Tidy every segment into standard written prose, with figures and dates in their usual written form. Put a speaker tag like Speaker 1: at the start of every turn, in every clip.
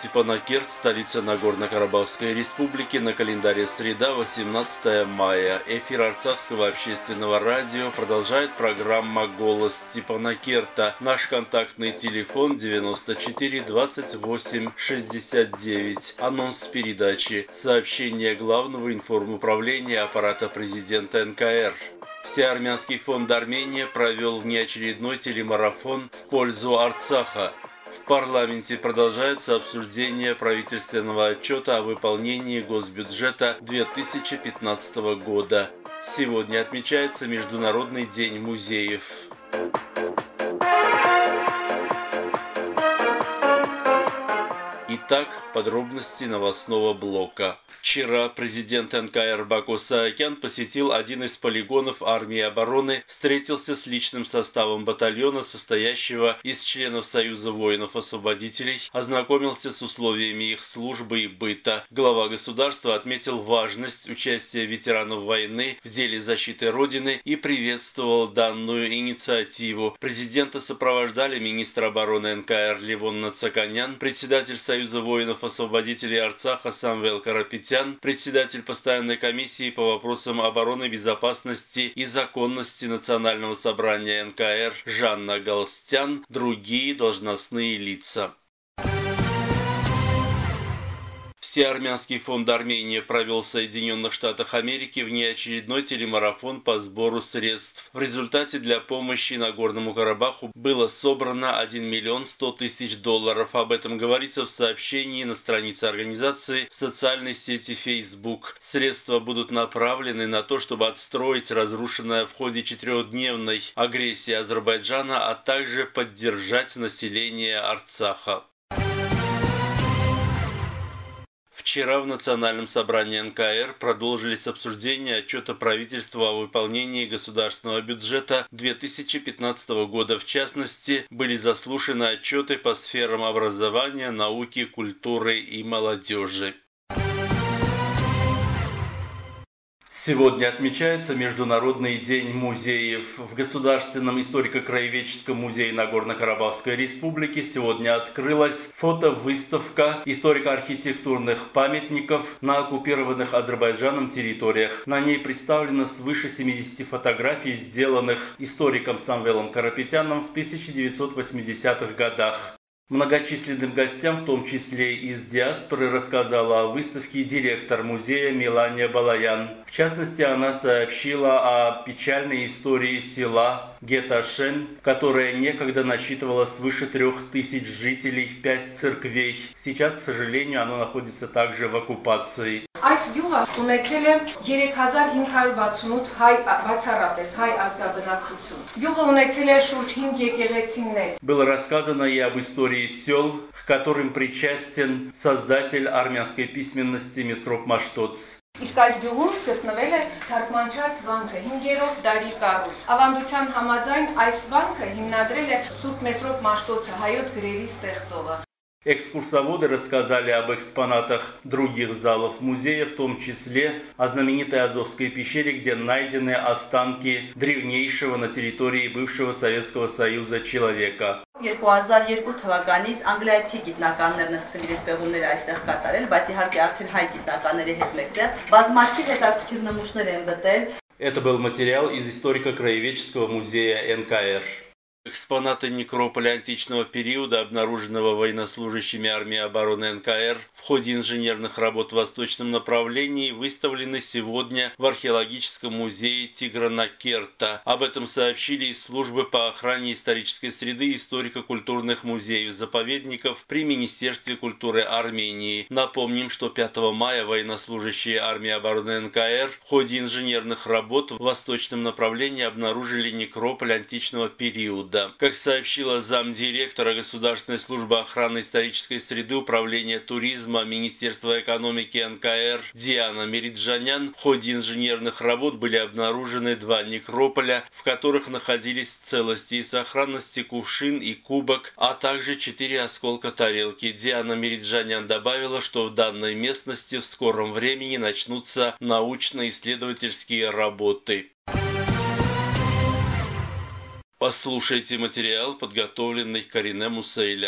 Speaker 1: Степанакерт, столица Нагорно-Карабахской республики, на календаре среда, 18 мая. Эфир Арцахского общественного радио продолжает программа «Голос Степанакерта». Наш контактный телефон 94 28 69. Анонс передачи. Сообщение Главного информуправления аппарата президента НКР. Всеармянский фонд Армения провел внеочередной телемарафон в пользу Арцаха. В парламенте продолжаются обсуждения правительственного отчета о выполнении госбюджета 2015 года. Сегодня отмечается Международный день музеев. Итак, подробности новостного блока. Вчера президент НКР Баку Саакян посетил один из полигонов армии обороны, встретился с личным составом батальона, состоящего из членов Союза воинов-освободителей, ознакомился с условиями их службы и быта. Глава государства отметил важность участия ветеранов войны в деле защиты Родины и приветствовал данную инициативу. Президента сопровождали министр обороны НКР Левон Нацаканян, председатель Союза воинов-освободителей Арцаха Самвел Карапетян, председатель постоянной комиссии по вопросам обороны, безопасности и законности Национального собрания НКР Жанна Галстян, другие должностные лица. Всеармянский фонд Армения провел в Соединенных Штатах Америки внеочередной телемарафон по сбору средств. В результате для помощи Нагорному Карабаху было собрано 1 миллион 100 тысяч долларов. Об этом говорится в сообщении на странице организации в социальной сети Facebook. Средства будут направлены на то, чтобы отстроить разрушенное в ходе 4-дневной агрессии Азербайджана, а также поддержать население Арцаха. Вчера в Национальном собрании НКР продолжились обсуждения отчета правительства о выполнении государственного бюджета 2015 года. В частности, были заслушаны отчеты по сферам образования, науки, культуры и молодежи. Сегодня отмечается Международный день музеев. В Государственном историко-краеведческом музее Нагорно-Карабахской республики сегодня открылась фотовыставка историко-архитектурных памятников на оккупированных Азербайджаном территориях. На ней представлено свыше 70 фотографий, сделанных историком Самвелом Карапетяном в 1980-х годах. Многочисленным гостям, в том числе из диаспоры, рассказала о выставке директор музея Мелания Балаян. В частности, она сообщила о печальной истории села Геташен, которое некогда насчитывало свыше 3000 жителей, 5 церквей. Сейчас, к сожалению, оно находится также в оккупации.
Speaker 2: Այս գյուղը ունեցել է 3568 հայ բացառապես հայ ազգաբնակություն։ Գյուղը ունեցել է շուրջ 5 եկեղեցիներ։
Speaker 1: Было рассказано и об истории сел, к которым причастен создатель армянской письменности Месроп Маштоц.
Speaker 2: Իսկ այս գյուղում գտնվել է թարգմանչած վանքը 5-րդ դարի կառույց։ Ավանդության համաձայն այս վանքը հիմնադրել է Սուրբ Մեսրոպ Մաշտոցը, հայոց գրերի ստեղծողը։
Speaker 1: Экскурсоводы рассказали об экспонатах других залов музея, в том числе о знаменитой Азовской пещере, где найдены останки древнейшего на территории бывшего Советского Союза человека.
Speaker 3: 2002 թվականից անգլիացի գիտնականներն սկսել իրենց պեղումները այստեղ կատարել, բայց իհարկե արդեն հայ գիտնականների հետ մեկտեղ բազմաթիվ հետաքրքիր նմուշներ են գտել.
Speaker 1: Это был материал из историко-краеведческого музея НКР. Экспонаты некрополя античного периода, обнаруженного военнослужащими армии обороны НКР в ходе инженерных работ в восточном направлении, выставлены сегодня в археологическом музее Тигранакерта. Об этом сообщили из службы по охране исторической среды историко-культурных музеев-заповедников при Министерстве культуры Армении. Напомним, что 5 мая военнослужащие армии обороны НКР в ходе инженерных работ в восточном направлении обнаружили некрополь античного периода. Как сообщила замдиректора Государственной службы охраны исторической среды Управления туризма Министерства экономики НКР Диана Мериджанян, в ходе инженерных работ были обнаружены 2 некрополя, в которых находились в целости и сохранности кувшин и кубок, а также 4 осколка тарелки. Диана Мериджанян добавила, что в данной местности в скором времени начнутся научно-исследовательские работы. Послушайте материал, подготовленный Карине Мусейлян.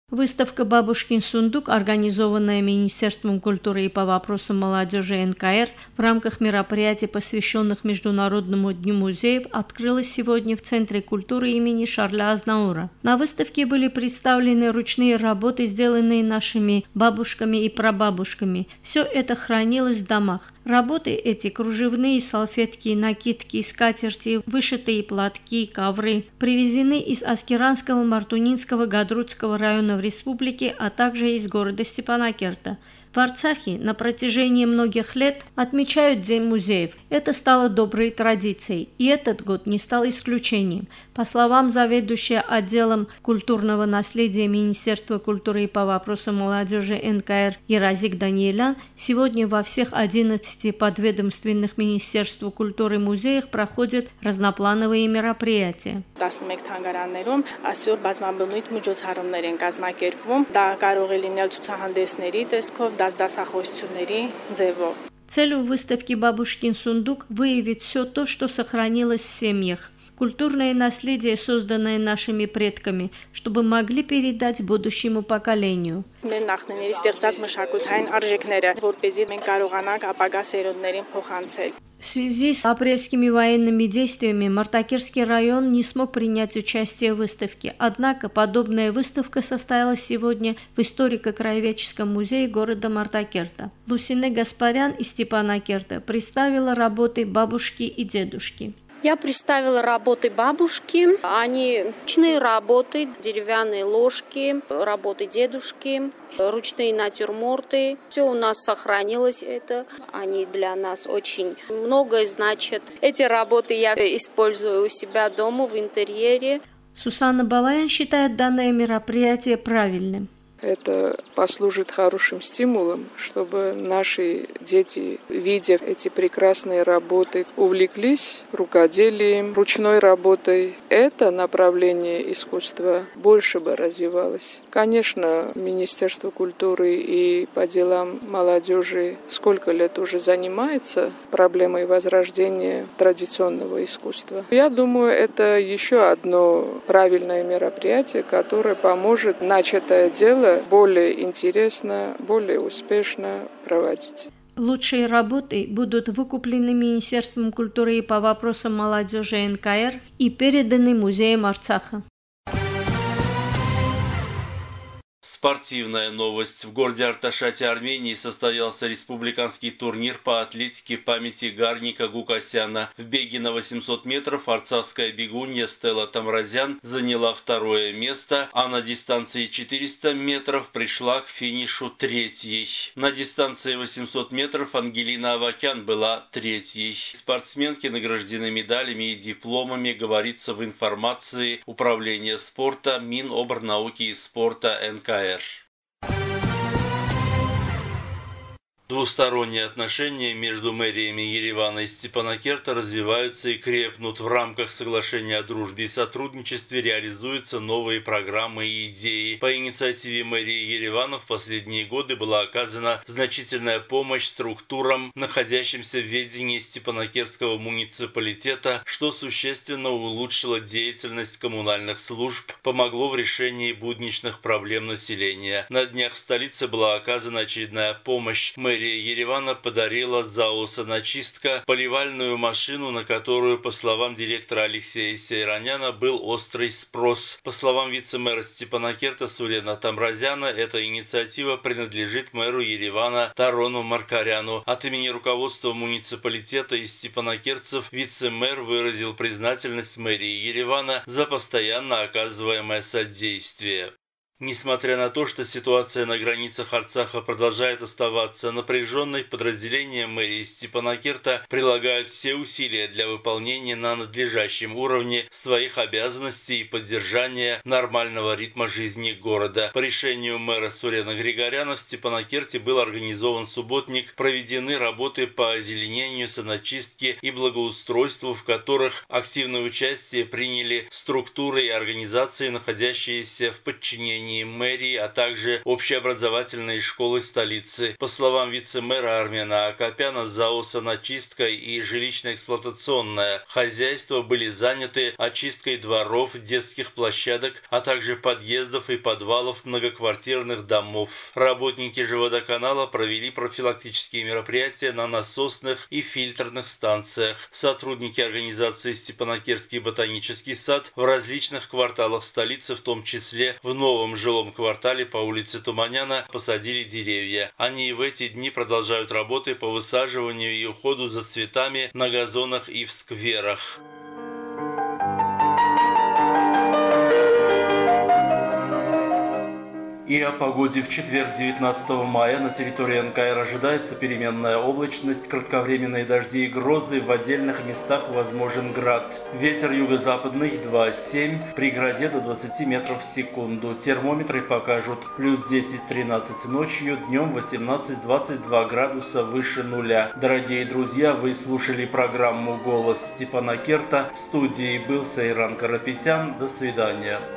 Speaker 4: Выставка «Бабушкин сундук», организованная Министерством культуры и по вопросам молодежи НКР в рамках мероприятий, посвященных Международному дню музеев, открылась сегодня в Центре культуры имени Шарля Азнаура. На выставке были представлены ручные работы, сделанные нашими бабушками и прабабушками. Все это хранилось в домах. Работы эти – кружевные салфетки, накидки, скатерти, вышитые платки, ковры – привезены из Аскеранского, Мартунинского, Гадрутского районов республики, а также из города Степанакерта. В Арцахе на протяжении многих лет отмечают День музеев. Это стало доброй традицией, и этот год не стал исключением. По словам заведующей отделом культурного наследия Министерства культуры и по вопросам молодежи НКР Еразик Даниэлян, сегодня во всех 11 подведомственных Министерству культуры музеях проходят разноплановые мероприятия.
Speaker 5: 11 թանգարաններում այսօր բազմաբնույթ միջոցառումներ են կազմակերպվում, դա կարող է լինել ցուցահանդեսների տեսքով, դասախոսությունների ձևով.
Speaker 4: Целью выставки «Бабушкин сундук» выявить все то, что сохранилось в семьях. Культурное наследие, созданное нашими предками, чтобы могли передать будущему поколению.
Speaker 5: Մեր նախնիների ստեղծած մշակութային արժեքները, որպեսզի մենք կարողանանք ապագա սերունդներին փոխանցել.
Speaker 4: В связи с апрельскими военными действиями Мартакерский район не смог принять участие в выставке. Однако подобная выставка состоялась сегодня в историко-краеведческом музее города Мартакерта. Лусине Гаспарян из Степанакерта представила работы бабушки и дедушки.
Speaker 6: Я представила работы бабушки. Они ручные работы, деревянные ложки, работы дедушки, ручные натюрморты. Все у нас сохранилось это. Они для нас очень многое значат. Эти работы я использую у себя дома в интерьере.
Speaker 4: Сусанна Балаян считает данное мероприятие правильным.
Speaker 7: Это послужит хорошим стимулом, чтобы наши дети, видя эти прекрасные работы, увлеклись рукоделием, ручной работой. Это направление искусства больше бы развивалось. Конечно, Министерство культуры и по делам молодежи сколько лет уже занимается проблемой возрождения традиционного искусства. Я думаю, это еще одно правильное мероприятие, которое поможет начатое дело более интересно, более успешно проводить.
Speaker 4: Лучшие работы будут выкуплены Министерством культуры и по вопросам молодежи НКР и переданы музеям Арцаха.
Speaker 1: Спортивная новость. В городе Арташате Армении состоялся республиканский турнир по атлетике памяти Гарника Гукасяна. В беге на 800 метров арцахская бегунья Стелла Тамразян заняла второе место, а на дистанции 400 метров пришла к финишу третьей. На дистанции 800 метров Ангелина Авакян была третьей. Спортсменки награждены медалями и дипломами, говорится в информации Управления спорта Минобрнауки и спорта НКР. Двусторонние отношения между мэриями Еревана и Степанакерта развиваются и крепнут. В рамках соглашения о дружбе и сотрудничестве реализуются новые программы и идеи. По инициативе мэрии Еревана в последние годы была оказана значительная помощь структурам, находящимся в ведении Степанакертского муниципалитета, что существенно улучшило деятельность коммунальных служб, помогло в решении будничных проблем населения. На днях в столице была оказана очередная помощь. Мэрия Еревана подарила ЗАО «Саночистка» поливальную машину, на которую, по словам директора Алексея Сейраняна, был острый спрос. По словам вице-мэра Степанакерта Сурена Тамразяна, эта инициатива принадлежит мэру Еревана Тарону Маркаряну. От имени руководства муниципалитета и степанакертцев вице-мэр выразил признательность мэрии Еревана за постоянно оказываемое содействие. Несмотря на то, что ситуация на границах Арцаха продолжает оставаться напряженной, подразделения мэрии Степанакерта прилагают все усилия для выполнения на надлежащем уровне своих обязанностей и поддержания нормального ритма жизни города. По решению мэра Сурена Григоряна в Степанакерте был организован субботник, проведены работы по озеленению, саночистке и благоустройству, в которых активное участие приняли структуры и организации, находящиеся в подчинении учреждений мэрии, а также общеобразовательной школы столицы. По словам вице-мэра Армена Акопяна, ЗАО «Саночистка» и жилищно-эксплуатационное хозяйство были заняты очисткой дворов, детских площадок, а также подъездов и подвалов многоквартирных домов. Работники же водоканала провели профилактические мероприятия на насосных и фильтрных станциях. Сотрудники организации «Степанакерский ботанический сад» в различных кварталах столицы, в том числе в новом жилом квартале по улице Туманяна, посадили деревья. Они и в эти дни продолжают работы по высаживанию и уходу за цветами на газонах и в скверах. И о погоде. В четверг, 19 мая, на территории НКР ожидается переменная облачность, кратковременные дожди и грозы, в отдельных местах возможен град. Ветер юго-западный 2,7, при грозе до 20 метров в секунду. Термометры покажут плюс 10-13 ночью, днем 18-22 градуса выше нуля. Дорогие друзья, вы слушали программу «Голос Степанакерта». В студии был Сайран Карапетян. До свидания.